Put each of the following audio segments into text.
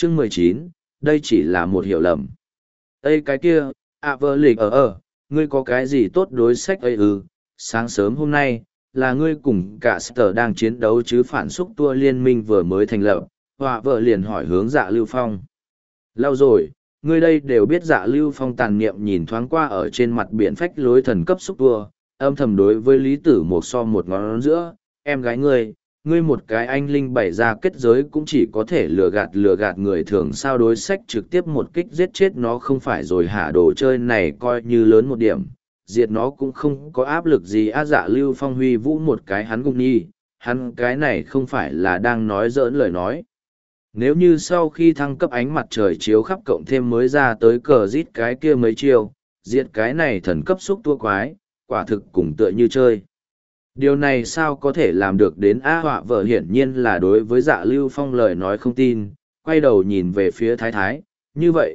Chương 19, đây chỉ là một hiểu lầm. Ê cái kia, vợ lịch ngươi có cái gì tốt đối sách ấy ư? Sáng sớm hôm nay, là ngươi cùng cả sở đang chiến đấu chứ phản xúc tua liên minh vừa mới thành lập, họa vợ liền hỏi hướng Dạ Lưu Phong. Lâu rồi, ngươi đây đều biết. Dạ Lưu Phong tàn niệm nhìn thoáng qua ở trên mặt biển phách lối thần cấp xúc tua, âm thầm đối với Lý Tử một so một ngón giữa, em gái ngươi một cái anh linh bày ra kết giới cũng chỉ có thể lừa gạt người thường, sao đối sách trực tiếp một kích giết chết nó không phải rồi hả? Đồ chơi này coi như lớn một điểm, diệt nó cũng không có áp lực gì. Dạ Lưu Phong huy vũ một cái hắn gục nhi, hắn cái này không phải là đang nói giỡn lời nói. Nếu như sau khi thăng cấp ánh mặt trời chiếu khắp cộng thêm mới ra tới cờ rít cái kia mấy chiêu, diệt cái này thần cấp xúc tua quái, quả thực cùng tựa như chơi. Điều này sao có thể làm được đến họa vợ hiển nhiên là đối với Dạ Lưu Phong lời nói không tin, quay đầu nhìn về phía Thái Thái, như vậy,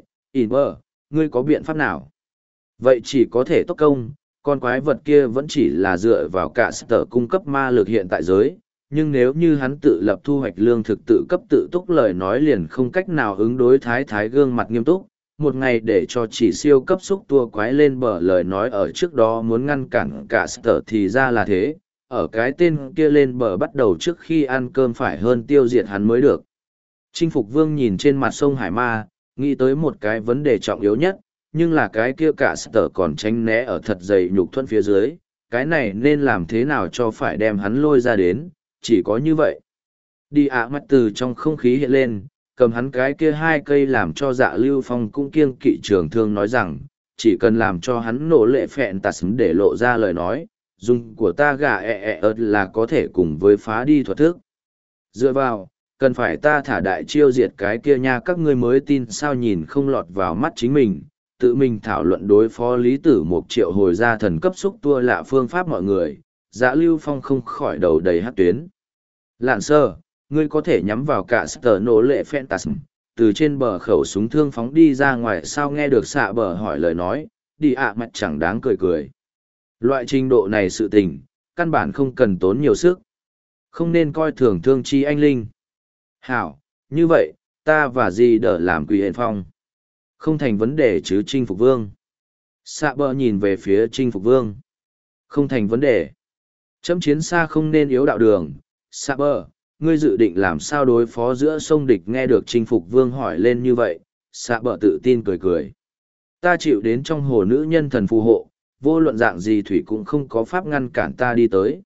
ngươi có biện pháp nào? Vậy chỉ có thể tốc công, con quái vật kia vẫn chỉ là dựa vào cả sở cung cấp ma lực hiện tại giới, nhưng nếu như hắn tự lập thu hoạch lương thực tự cấp tự túc lời nói liền không cách nào ứng đối. Thái Thái gương mặt nghiêm túc, một ngày để cho chỉ siêu cấp xúc tua quái lên bờ lời nói ở trước đó muốn ngăn cản cả sở thì ra là thế, ở cái tên kia lên bờ bắt đầu trước khi ăn cơm phải hơn tiêu diệt hắn mới được. Chinh Phục Vương nhìn trên mặt sông Hải Ma, nghĩ tới một cái vấn đề trọng yếu nhất, nhưng là cái kia cả sở còn tránh né ở thật dày nhục thuẫn phía dưới, cái này nên làm thế nào cho phải đem hắn lôi ra đến, chỉ có như vậy. Đi mắt từ trong không khí hiện lên, cầm hắn cái kia hai cây làm cho Dạ Lưu Phong cũng kiêng kỵ trường thương nói rằng, chỉ cần làm cho hắn nổ lệ phẹn tạt sấm để lộ ra lời nói, dùng của ta gà là có thể cùng với phá đi thuật thức. Dựa vào, cần phải ta thả đại chiêu diệt cái kia nha, các ngươi mới tin sao? Nhìn không lọt vào mắt chính mình, tự mình thảo luận đối phó Lý Tử Mục triệu hồi ra thần cấp xúc tua lạ phương pháp mọi người, Dạ Lưu Phong không khỏi đầu đầy hát tuyến. Lạn sơ, ngươi có thể nhắm vào cả sở nổ lệ phantasm, từ trên bờ khẩu súng thương phóng đi ra ngoài sao? Nghe được xạ bờ hỏi lời nói, đi mặt chẳng đáng cười cười. Loại trình độ này sự tình, căn bản không cần tốn nhiều sức. Không nên coi thường thương chi anh linh. Hảo, như vậy, ta và gì đỡ làm quỷ hền phong. Không thành vấn đề chứ Chinh Phục Vương. Xạ bờ nhìn về phía Chinh Phục Vương. Không thành vấn đề. Chấm chiến xa không nên yếu đạo đường. Xạ bờ, ngươi dự định làm sao đối phó giữa sông địch? Nghe được Chinh Phục Vương hỏi lên như vậy, xạ bờ tự tin cười cười. Ta chịu đến trong hồ nữ nhân thần phù hộ, vô luận dạng gì thủy cũng không có pháp ngăn cản ta đi tới.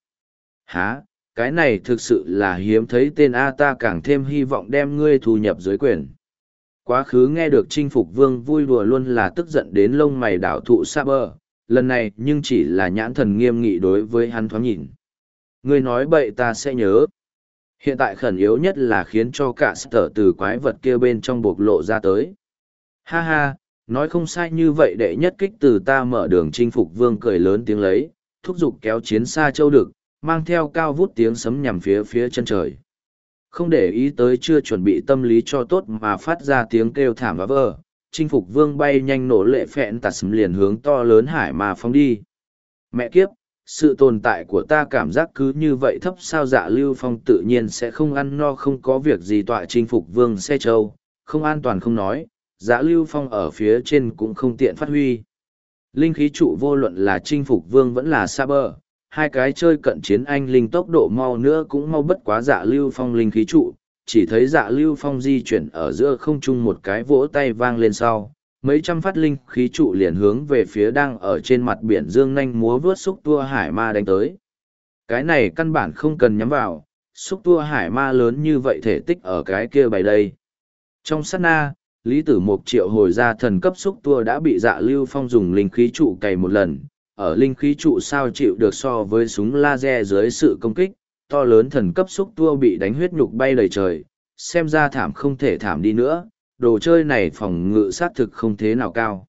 Hả, cái này thực sự là hiếm thấy tên A, ta càng thêm hy vọng đem ngươi thu nhập dưới quyền. Quá khứ nghe được Chinh Phục Vương vui đùa luôn là tức giận đến lông mày đảo thụ Saber, lần này nhưng chỉ là nhãn thần nghiêm nghị đối với hắn thoáng nhìn. Ngươi nói bậy ta sẽ nhớ. Hiện tại khẩn yếu nhất là khiến cho cả sở từ quái vật kia bên trong bộc lộ ra tới. Ha ha, nói không sai, như vậy đệ nhất kích từ ta mở đường. Chinh Phục Vương cười lớn tiếng lấy, thúc giục kéo chiến xa châu đực, mang theo cao vút tiếng sấm nhằm phía chân trời. Không để ý tới chưa chuẩn bị tâm lý cho tốt mà phát ra tiếng kêu thảm và vỡ, Chinh Phục Vương bay nhanh nổ lệ phẹn tạt sấm liền hướng to lớn hải mà phóng đi. Mẹ kiếp, sự tồn tại của ta cảm giác cứ như vậy thấp sao? Dạ Lưu Phong tự nhiên sẽ không ăn no không có việc gì tọa Chinh Phục Vương xe châu, không an toàn không nói, Dạ Lưu Phong ở phía trên cũng không tiện phát huy. Linh khí trụ vô luận là Chinh Phục Vương vẫn là Saber, hai cái chơi cận chiến anh linh tốc độ mau nữa cũng mau bất quá Dạ Lưu Phong linh khí trụ, chỉ thấy Dạ Lưu Phong di chuyển ở giữa không trung một cái vỗ tay vang lên sau, mấy trăm phát linh khí trụ liền hướng về phía đang ở trên mặt biển dương nhanh múa vướt xúc tua hải ma đánh tới. Cái này căn bản không cần nhắm vào, xúc tua hải ma lớn như vậy thể tích ở cái kia bày đây. Trong sát na, Lý Tử Mục triệu hồi ra thần cấp xúc tua đã bị Dạ Lưu Phong dùng linh khí trụ cày một lần. Ở linh khí trụ sao chịu được so với súng laser dưới sự công kích, to lớn thần cấp xúc tua bị đánh huyết nhục bay đầy trời, xem ra thảm không thể thảm đi nữa, đồ chơi này phòng ngự sát thực không thế nào cao.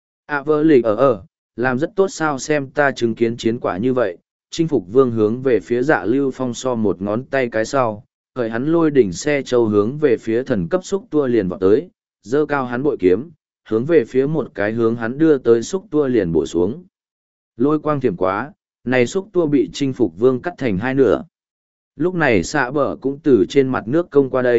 Vơ lịch làm rất tốt sao? Xem ta chứng kiến chiến quả như vậy. Chinh Phục Vương hướng về phía Dạ Lưu Phong so một ngón tay cái sau, khởi hắn lôi đỉnh xe châu hướng về phía thần cấp xúc tua liền vọt tới, giơ cao hắn bội kiếm, hướng về phía một cái hướng hắn đưa tới xúc tua liền bổ xuống. Lôi quang thiểm quá, này xúc tua bị Chinh Phục Vương cắt thành hai nửa. Lúc này xạ bờ cũng từ trên mặt nước công qua đây,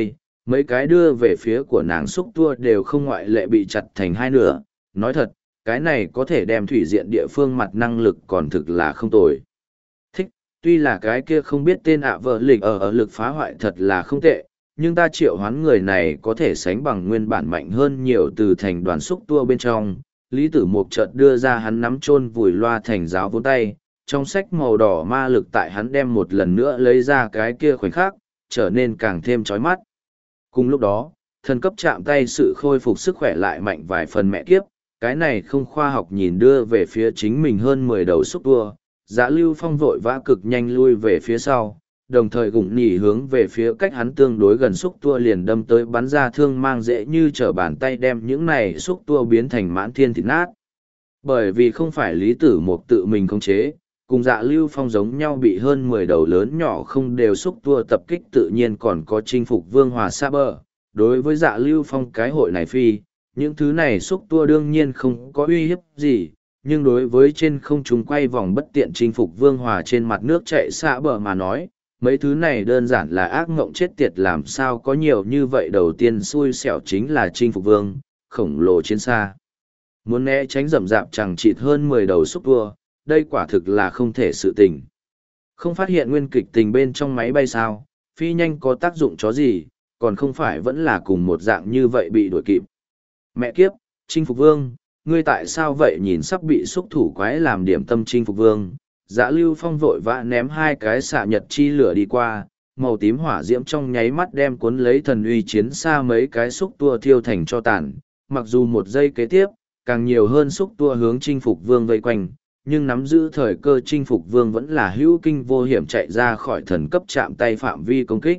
Mấy cái đưa về phía của nàng xúc tua đều không ngoại lệ bị chặt thành hai nửa. Nói thật, cái này có thể đem thủy diện địa phương mặt năng lực còn thực là không tồi. Thích, tuy là cái kia không biết tên vợ lịch ở lực phá hoại thật là không tệ, nhưng ta triệu hoán người này có thể sánh bằng nguyên bản mạnh hơn nhiều từ thành đoàn xúc tua bên trong. Lý Tử Mục chợt đưa ra hắn nắm chôn vùi loa thành giáo vốn tay, trong sách màu đỏ ma lực tại hắn đem một lần nữa lấy ra cái kia khoảnh khắc, trở nên càng thêm chói mắt. Cùng lúc đó, thần cấp chạm tay sự khôi phục sức khỏe lại mạnh vài phần mẹ kiếp, cái này không khoa học nhìn đưa về phía chính mình hơn 10 đầu xúc tua, Dạ Lưu Phong vội vã cực nhanh lui về phía sau, đồng thời gụng nhỉ hướng về phía cách hắn tương đối gần xúc tua liền đâm tới bắn ra thương mang dễ như trở bàn tay đem những này xúc tua biến thành mãn thiên thịt nát. Bởi vì không phải Lý Tử Mục tự mình khống chế, cùng Dạ Lưu Phong giống nhau bị hơn 10 đầu lớn nhỏ không đều xúc tua tập kích tự nhiên còn có chinh phục Vương Hòa Sa Bờ. Đối với Dạ Lưu Phong cái hội này phi, những thứ này xúc tua đương nhiên không có uy hiếp gì, nhưng đối với trên không trung quay vòng bất tiện chinh phục Vương Hòa trên mặt nước chạy Sa Bờ mà nói, mấy thứ này đơn giản là ác ngộng chết tiệt làm sao có nhiều như vậy. Đầu tiên xui xẻo chính là chinh phục vương, khổng lồ chiến xa. Muốn né tránh rậm rạp chẳng chịt hơn 10 đầu xúc tua, đây quả thực là không thể sự tình. Không phát hiện nguyên kịch tình bên trong máy bay sao, phi nhanh có tác dụng chó gì, còn không phải vẫn là cùng một dạng như vậy bị đuổi kịp. Mẹ kiếp, chinh phục vương, ngươi tại sao vậy nhìn sắp bị xúc thủ quái làm điểm tâm chinh phục vương. Dạ Lưu Phong vội vã ném hai cái xạ nhật chi lửa đi qua, màu tím hỏa diễm trong nháy mắt đem cuốn lấy thần uy chiến xa mấy cái xúc tua thiêu thành cho tàn. Mặc dù một giây kế tiếp, càng nhiều hơn xúc tua hướng chinh phục vương vây quanh, nhưng nắm giữ thời cơ chinh phục vương vẫn là hữu kinh vô hiểm chạy ra khỏi thần cấp chạm tay phạm vi công kích.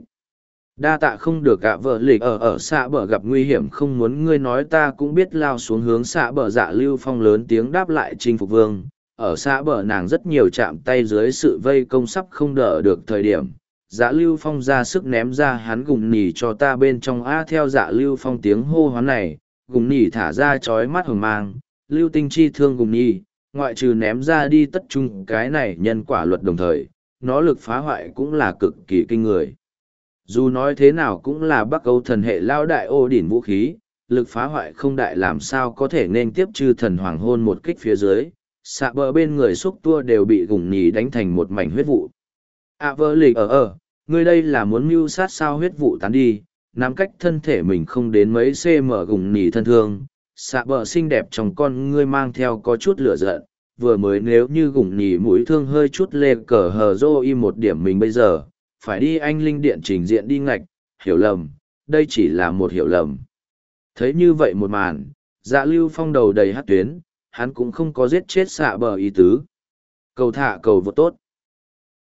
Đa tạ không được gạ vợ lịch ở xạ bờ gặp nguy hiểm không muốn ngươi nói ta cũng biết lao xuống hướng xạ bờ. Dạ Lưu Phong lớn tiếng đáp lại chinh phục vương. Ở xã bờ nàng rất nhiều chạm tay dưới sự vây công sắp không đỡ được thời điểm. Dạ Lưu Phong ra sức ném ra hắn gùng nỉ cho ta bên trong theo Dạ Lưu Phong tiếng hô hoán này, gùng nỉ thả ra chói mắt hừng mang, lưu tinh chi thương gùng nỉ, ngoại trừ ném ra đi tất chung cái này nhân quả luật đồng thời, nó lực phá hoại cũng là cực kỳ kinh người. Dù nói thế nào cũng là Bắc Âu thần hệ lao đại ô đỉnh vũ khí, lực phá hoại không đại làm sao có thể nên tiếp chư thần hoàng hôn một kích phía dưới. Xạ bờ bên người xúc tua đều bị gùng nhì đánh thành một mảnh huyết vụ. Vơ lịch ngươi đây là muốn mưu sát sao huyết vụ tán đi, nắm cách thân thể mình không đến mấy cm gùng nhì thân thương. Xạ bờ xinh đẹp trong con ngươi mang theo có chút lửa giận, vừa mới nếu như gùng nhì mũi thương hơi chút lê cờ hờ rô y một điểm mình bây giờ, phải đi anh linh điện trình diện đi ngạch, hiểu lầm, đây chỉ là một hiểu lầm. Thấy như vậy một màn, Dạ Lưu Phong đầu đầy hát tuyến, hắn cũng không có giết chết xạ bờ ý tứ. Cầu thả cầu vượt tốt.